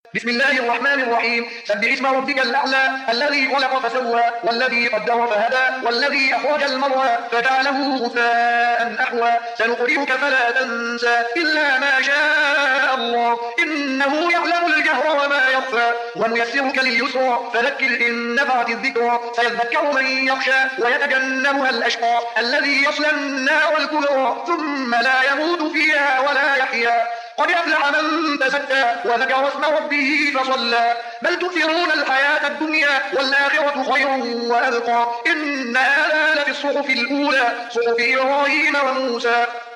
بسم الله الرحمن الرحيم. سبح اسم ربك الأعلى الذي خلق فسوى والذي قدر فهدى والذي أخرج المرعى فجعله غثاء أحوى سنقرئك فلا تنسى إلا ما شاء الله إنه يعلم الجهر وما يخفى ونيسرك لليسرى فذكر إن نفعت الذكرى سيذكر من يخشى ويتجنبها الأشقى الذي يصلى النار الكبرى ثم لا يموت فيها ولا يحيا قد أفلح من تزكى وذكر اسم ربه فصلى بل تؤثرون الحياة الدنيا والآخرة خير وأبقى إن هذا لفي الصحف الأولى صحف إبراهيم وموسى.